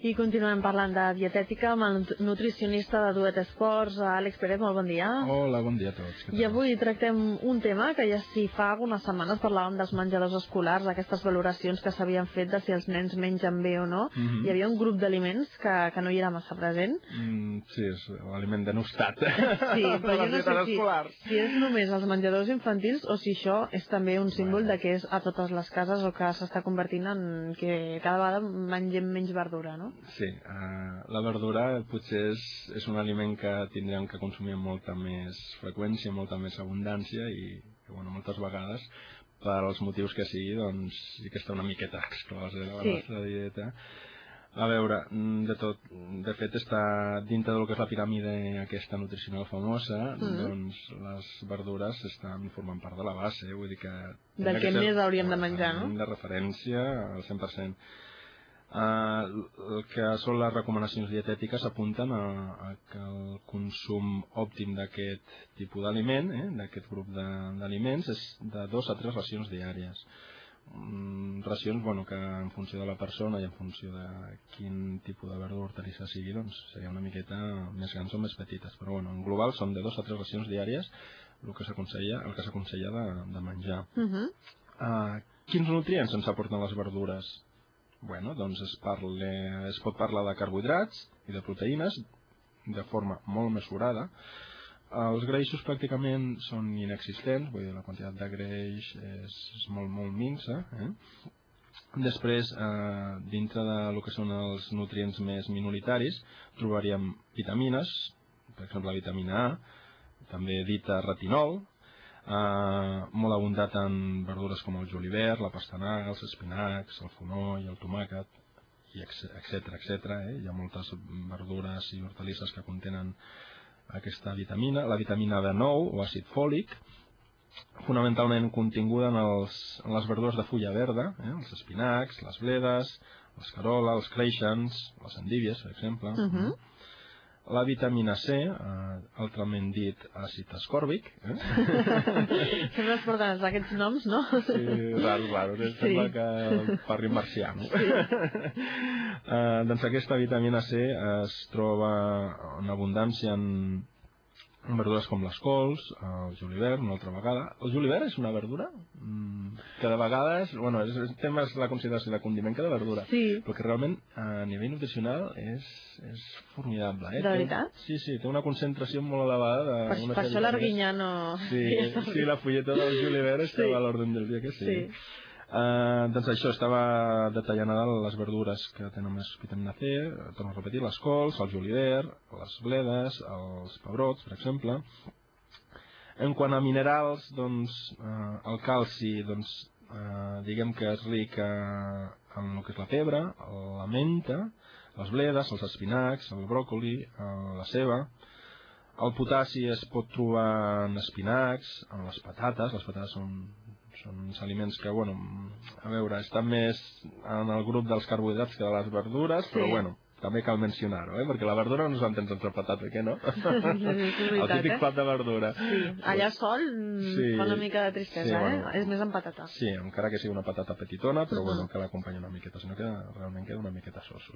I continuem parlant de dietètica amb el nutricionista de Duet Esports, Àlex Pérez, molt bon dia. Hola, bon dia a tots. I avui tractem un tema que ja si fa algunes setmanes parlàvem dels menjadors escolars, aquestes valoracions que s'havien fet de si els nens mengen bé o no. Hi havia un grup d'aliments que no hi era massa present. Sí, és l'aliment denostat. Sí, però jo no sé si és només els menjadors infantils o si això és també un símbol de que és a totes les cases o que s'està convertint en que cada vegada mengem menys verdura, no? Sí, la verdura potser és un aliment que tindrem que consumir amb molta més freqüència, molta més abundància i moltes vegades, per als motius que sigui, doncs sí que està una miqueta exclosa de la nostra dieta. A veure, de fet està dintre del que és la piràmide aquesta nutricional famosa, doncs les verdures formant part de la base, vull dir que... Del que més hauríem de menjar, no? De referència al 100%. El que són les recomanacions dietètiques apunten a que el consum òptim d'aquest tipus d'aliment, d'aquest grup d'aliments, és de 2 a 3 racions diàries. Racions que en funció de la persona i en funció de quin tipus de verdura o hortalissa sigui, doncs seria una miqueta més grans o més petites, però en global són de 2 a 3 racions diàries el que s'aconsella de menjar. Quins nutrients ens aporten les verdures? Doncs es pot parlar de carbohidrats i de proteïnes de forma molt mesurada. Els greixos pràcticament són inexistents, vull dir, la quantitat de greix és molt, molt minsa. Després, dintre del que són els nutrients més minoritaris, trobaríem vitamines, per exemple la vitamina A, també dita retinol, molt abundat en verdures com el julivert, la pastanaga, els espinacs, el fonoll, el tomàquet, etc. Hi ha moltes verdures i hortalisses que contenen aquesta vitamina. La vitamina B9 o àcid fòlic, fonamentalment continguda en les verdures de fulla verda, els espinacs, les bledes, l'escarola, els creixens, les endívies, per exemple. La vitamina C, altrament dit àcid ascòrbic. Sempre es porten aquests noms, no? Sí, raro. Sembla que parli marcià, no? Doncs aquesta vitamina C es troba en abundància en verdures com les cols, el julivert, una altra vegada. El julivert és una verdura que de vegades, té més la consideració de condiment que de verdura, però que realment a nivell nutricional és formidable. De veritat? Sí, té una concentració molt elevada. Per això l'Arguinyano... Sí, la fulleta del julivert estava a l'ordre del dia que sí. Doncs això, estava detallant les verdures que tenen més vitamina C, torno a repetir, les cols, el julivert, les bledes, els pebrots, per exemple. En quant a minerals, doncs el calci, diguem que és ric en el que és la pebre, la menta, les bledes, els espinacs, el bròcoli, la ceba. El potassi es pot trobar en espinacs, en les patates són uns aliments que, estan més en el grup dels carbohidrats que de les verdures, però també cal mencionar-ho, perquè la verdura no s'entén sense patata, què no? El típic plat de verdura. Sí, allà sol fa una mica de tristesa, és més en patata. Sí, encara que sigui una patata petitona, però que l'acompanya una miqueta, sinó que realment queda una miqueta soso.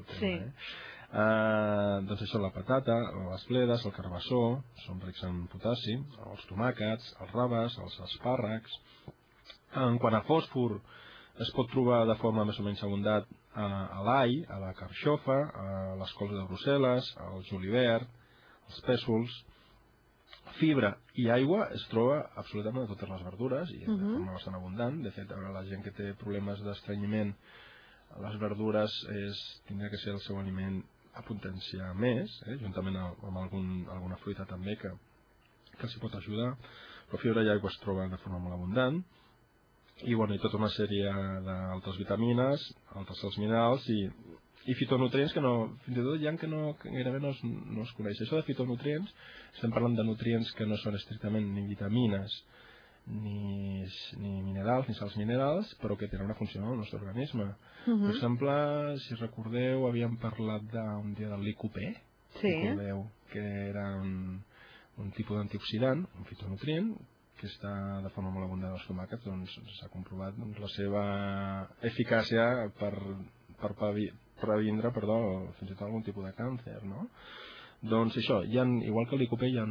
Doncs això, la patata, les bledes, el carbassó, són rics en potassi, els tomàquets, els raves, els espàrrecs. En quant a fòsfor, es pot trobar de forma més o menys abundant a l'all, a la carxofa, a les cols de Brussel·les, al julivert, als pèsols. Fibra i aigua es troba absolutament a totes les verdures i de forma bastant abundant. De fet, la gent que té problemes d'estrenyiment, les verdures tindria que ser el seu aliment a potenciar més, juntament amb alguna fruita també que els pot ajudar. Però fibra i aigua es troben de forma molt abundant. I tota una sèrie d'altres vitamines, altres sals minerals i fitonutrients que fins i tot hi ha que gairebé no es coneix. Això de fitonutrients, estem parlant de nutrients que no són estrictament ni vitamines ni minerals, ni sals minerals, però que tenen una funció en el nostre organisme. Per exemple, si recordeu, havíem parlat un dia del licopè, recordeu que era un tipus d'antioxidant, un fitonutrient, que està de forma molt abundant als tomàquets, doncs s'ha comprovat la seva eficàcia per previndre, fins i tot algun tipus de càncer, no? Doncs això, igual que el licopè hi ha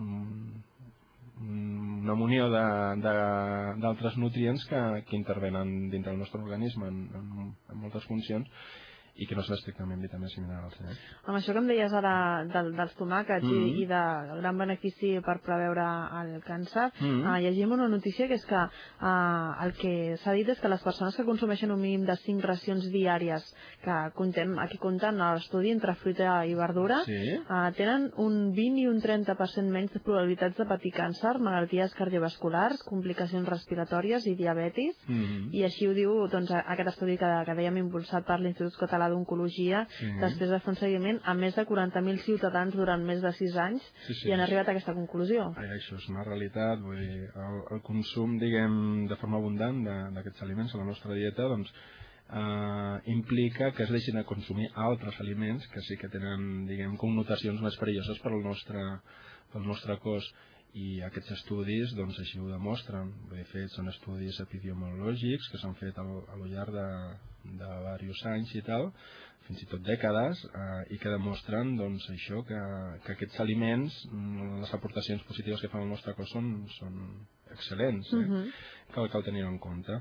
una munió d'altres nutrients que intervenen dintre del nostre organisme en moltes funcions i que no són estrictament vitamines i minerals. Amb això que em deies ara dels tomàquets i del gran benefici per preveure el càncer, llegim una notícia que és que el que s'ha dit és que les persones que consumeixen un mínim de 5 racions diàries que aquí compten a l'estudi entre fruita i verdura, tenen un 20 i un 30% menys de probabilitats de patir càncer, malalties cardiovasculars, complicacions respiratòries i diabetis, i així ho diu aquest estudi que dèiem impulsat per l'Institut Català d'Oncologia, després de fer un seguiment a més de 40.000 ciutadans durant més de 6 anys i han arribat a aquesta conclusió. Això és una realitat, vull dir, el consum, diguem, de forma abundant d'aquests aliments a la nostra dieta, doncs, implica que es deixin de consumir altres aliments que sí que tenen, diguem, connotacions més perilloses pel nostre cos. I aquests estudis doncs així ho demostren. De fet, són estudis epidemiològics que s'han fet al llarg de diversos anys i tal, fins i tot dècades, i que demostren doncs això, que aquests aliments, les aportacions positives que fan al nostre cos són excel·lents, que cal tenir en compte.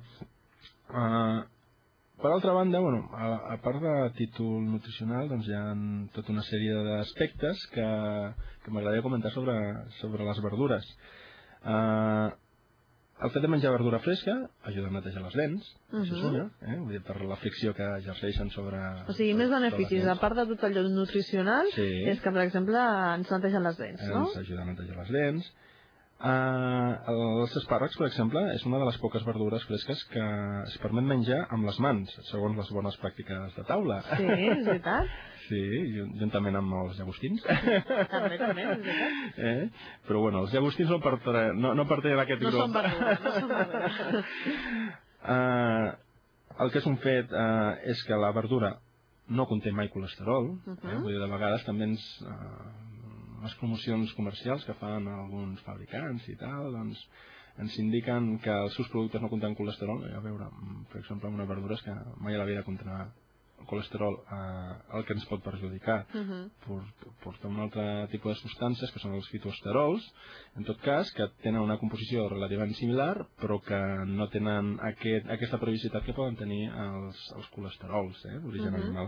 Per altra banda, a part de títol nutricional, doncs hi ha tota una sèrie d'aspectes que m'agradaria comentar sobre les verdures. El fet de menjar verdura fresca ajuda a netejar les dents, això és una, per la fricció que exerceixen sobre... O sigui, més beneficis, a part de tot allò nutricional, és que, per exemple, ens netegen les dents, no? Ens ajuda a netejar les dents. Els espàrrecs, per exemple, és una de les poques verdures fresques que es permet menjar amb les mans, segons les bones pràctiques de taula. Sí, és veritat. Sí, juntament amb els llagostins. També, és veritat. Però bueno, els llagostins no pertanyen a aquest grup. No són verdures, no són verdures. El que és un fet és que la verdura no conté mai colesterol, vull dir, de vegades també les promocions comercials que fan alguns fabricants i tal, doncs ens indiquen que els seus productes no contenen colesterol. A veure, per exemple, una verdura és que mai a la vida contindrà colesterol, el que ens pot perjudicar. Porta un altre tipus de substàncies que són els fitoesterols, en tot cas, que tenen una composició relativament similar, però que no tenen aquesta periodicitat que poden tenir els colesterols d'origen animal.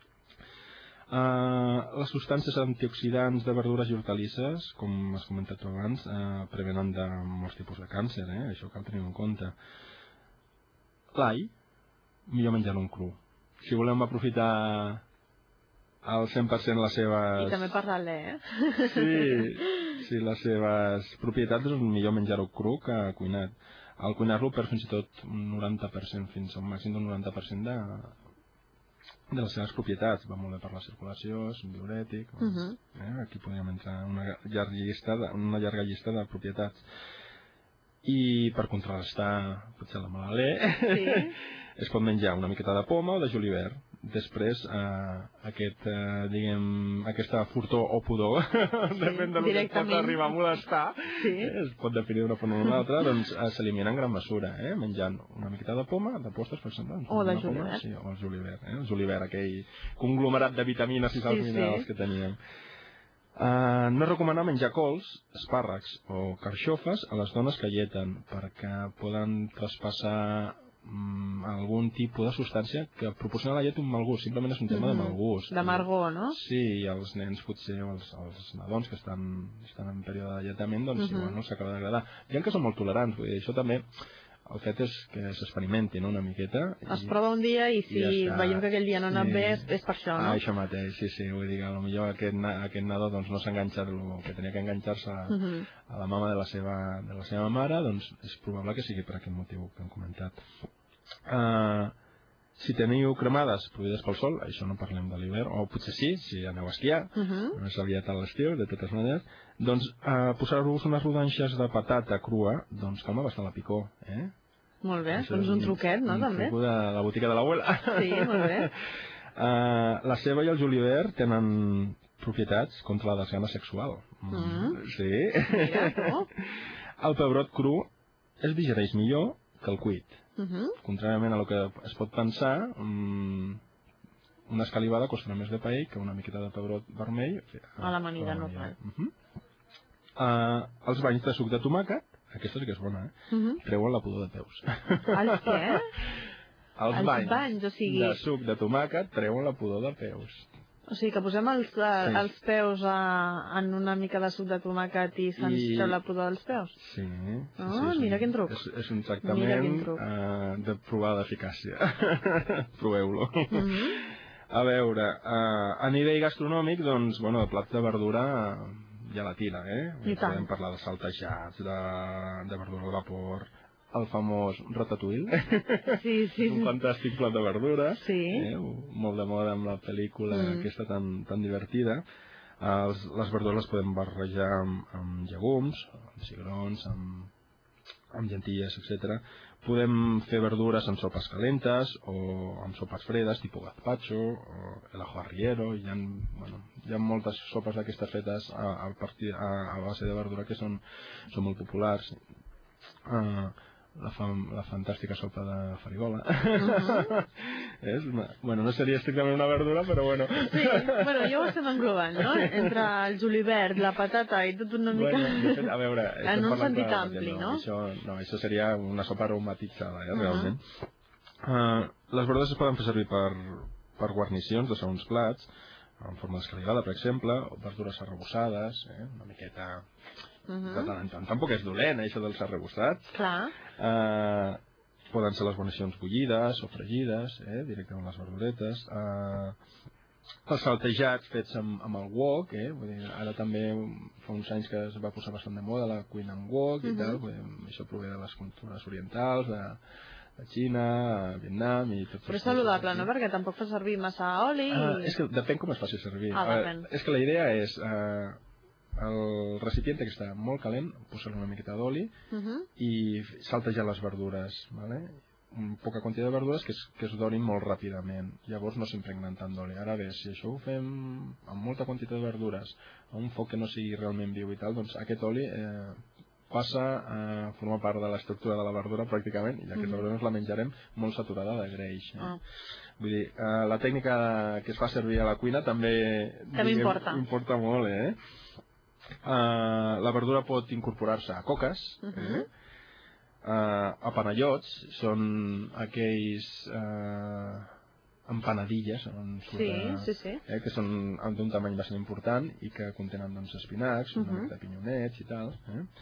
Les substàncies antioxidants de verdures i hortalisses, com has comentat tu abans, prevenen de molts tipus de càncer, això cal tenir en compte. L'all, millor menjar-lo en cru. Si volem aprofitar al 100% les seves... I també per l'alè, Sí, les seves propietats, és millor menjar-ho cru que cuinat. Al cuinar-lo per fins i tot un 90%, fins a un màxim d'un 90% de les seves propietats. Va molt bé per la circulació, és un diurètic. Aquí podríem entrar en una llarga llista de propietats. I per contrarrestar potser la mala alè, es pot menjar una miqueta de poma o de julivert. Després, aquesta furtor o pudor, depèn del que pot arribar a molestar, es pot definir d'una forma o d'una altra, doncs s'elimina en gran mesura, menjant una miqueta de poma, de postres, per exemple. O de julivert. Sí, o el julivert, el julivert, aquell conglomerat de vitamines i sals minerals que teníem. No és recomanar menjar cols, espàrrecs o carxofes a les dones que lleten, perquè poden traspassar algun tipus de substància que proporciona a la llet un mal gust, simplement és un tema de mal gust. D'amargor, no? Sí, i els nens potser, o els nadons que estan en període de lletament, doncs igual no s'acaba d'agradar. Hi ha que són molt tolerants, vull dir, això també, el fet és que s'experimenti una miqueta. Es prova un dia i si veiem que aquell dia no ha anat bé és per això, no? Això mateix, sí, vull dir que potser aquest nadó doncs no s'ha enganxat el que tenia que enganxar-se a la mama de la seva mare, doncs és probable que sigui per aquest motiu que hem comentat. Si teniu cremades produïdes pel sol, això no parlem de l'hivern, o potser sí, si aneu a esquiar, no és aviat a l'estiu, de totes maneres, doncs posar-vos unes rodanxes de patata crua, doncs calma bastant la picor, Molt bé, doncs un truquet, no, també? Un truc de la botiga de l'abuela. Sí, molt bé. La ceba i el julivert tenen propietats contra la desgana sexual. Sí. Mira, tu. El pebrot cru es digereix millor que el cuit. Contràriament a el que es pot pensar, una escalivada costarà més de paell que una miqueta de pebrot vermell a l'amanida normal. Els banys de suc de tomàquet, aquesta sí que és bona, treuen la pudor de peus. Els què? Els banys de suc de tomàquet treuen la pudor de peus. O sigui, que posem els peus en una mica de suc de tomàquet i se'ns treu la pudor dels peus? Sí. Mira quin truc. És un tractament de provada d'eficàcia. Proveu-lo. A veure, a nivell gastronòmic, doncs, bueno, de plats de verdura ja la tira, Podem parlar de saltejats, de verdura al vapor, el famós ratatouille. Sí. Un fantàstic plat de verdura. Sí. Molt de moda amb la pel·lícula aquesta tan divertida. Les verdures les podem barrejar amb llegums, amb cigrons, amb llenties, etc. Podem fer verdures en sopes calentes o amb sopes fredes, tipus gazpacho o el ajo arriero. Hi ha moltes sopes d'aquestes fetes a base de verdura que són molt populars. La fantàstica sopa de farigola. Bueno, no seria estrictament una verdura, però bueno. Sí, bueno, jo ho estem englobant, no? Entre el julivert, la patata i tot una mica... Bueno, a veure... En un sentit ampli, no? Això seria una sopa aromatitzada, realment. Les verdures es poden fer servir per guarnicions de segons plats, en forma d'escalivada, per exemple, o verdures arrebossades, una miqueta... de tant en tant. Tampoc és dolent, això dels arrebossats. Clar. Poden ser les guarnicions bullides o fregides, directament les verduretes. Els saltejats fets amb el wok, vull dir, ara també fa uns anys que es va posar bastant de moda la cuina amb wok i tal, això prové de les cultures orientals, de Xina, Vietnam i tot. Però és saludable, no? Perquè tampoc fa servir massa oli. És que depèn com es faci servir. Depèn. És que la idea és... el recipient que està molt calent, posar-li una miqueta d'oli i saltejar les verdures, poca quantitat de verdures que es dorin molt ràpidament, llavors no s'impregnen tant d'oli. Ara bé, si això ho fem amb molta quantitat de verdures a un foc que no sigui realment viu i tal, doncs aquest oli passa a formar part de l'estructura de la verdura pràcticament, i aquesta verdura ens la menjarem molt saturada de greix. Vull dir, la tècnica que es fa servir a la cuina també importa molt, la verdura pot incorporar-se a coques, a panellots, són aquells empanadilles que són d'un tamany bastant important i que contenen espinacs, una mica de pinyonets i tal.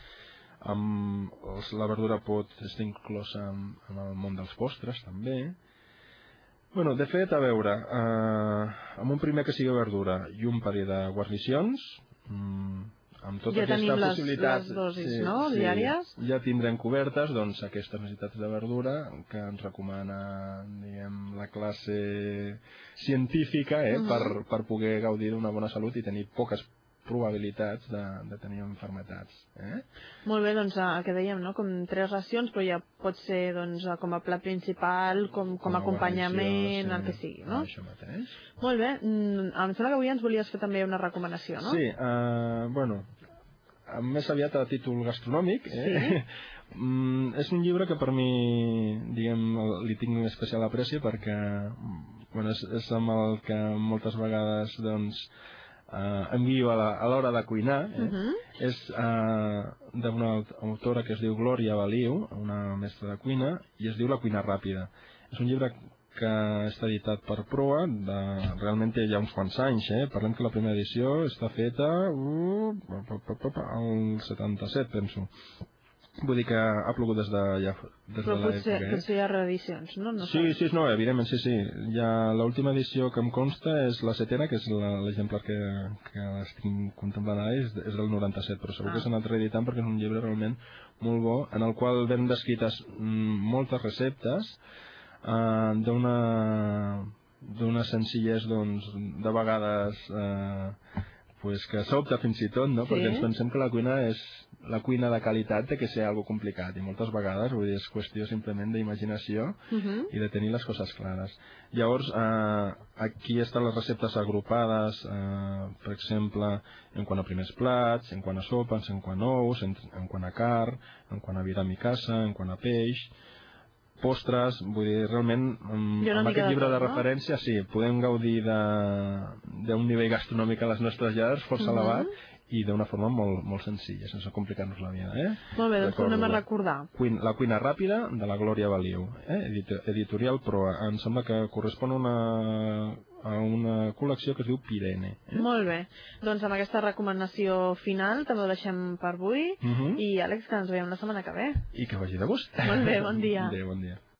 La verdura pot estar inclosa en el món dels postres també. Bueno, de fet, a veure, amb un primer que sigui verdura i un parell de guarnicions, amb tota aquesta possibilitat, les dosis, no? Diàries? Ja tindrem cobertes aquestes necessitats de verdura que ens recomana, diguem, la classe científica per poder gaudir d'una bona salut i tenir poques probabilitats de tenir malalties. Molt bé, doncs el que dèiem, no? Com 3 racions, però ja pot ser com a plat principal, com a acompanyament, el que sigui, no? Això mateix. Molt bé, em sembla que avui ens volies fer també una recomanació, no? Sí, bueno, més aviat a títol gastronòmic. És un llibre que per mi, diguem, li tinc especial apreci perquè és amb el que moltes vegades, doncs, em guio a l'hora de cuinar. És d'una autora que es diu Glòria Baliu, una mestra de cuina, i es diu La cuina ràpida. És un llibre que està editat per Proa, realment té ja uns quants anys, parlem que la primera edició està feta al 77, penso. Vull dir que ha plogut des de l'època. Però potser hi ha reedicions, no? Sí, evidentment, sí. L'última edició que em consta és la 7ª, que és l'exemplar que estic contemplant ara, és del 97, però segur que s'ha anat reeditant perquè és un llibre realment molt bo, en el qual ven descrites moltes receptes d'una senzillesa, doncs, de vegades que sobta fins i tot, no? Perquè ens pensem que la cuina de qualitat té que ser algo complicat i moltes vegades, vull dir, és qüestió simplement d'imaginació i de tenir les coses clares. Llavors, aquí estan les receptes agrupades, per exemple, en quant a primers plats, en quant a sopes, en quant a ous, en quant a carn, en quant a viram i caça, en quant a peix. postres, vull dir, realment, amb aquest llibre de referència, sí, podem gaudir d'un nivell gastronòmic a les nostres llars força elevat i d'una forma molt senzilla, sense complicar-nos la vida. Molt bé, doncs tornem a recordar. La cuina ràpida, de la Glòria Baliu, editorial Proa. Em sembla que correspon a una col·lecció que es diu Pirene. Molt bé, doncs amb aquesta recomanació final també ho deixem per avui i Àlex, que ens veiem la setmana que ve. I que vagi de gust. Molt bé, bon dia. Adéu, bon dia.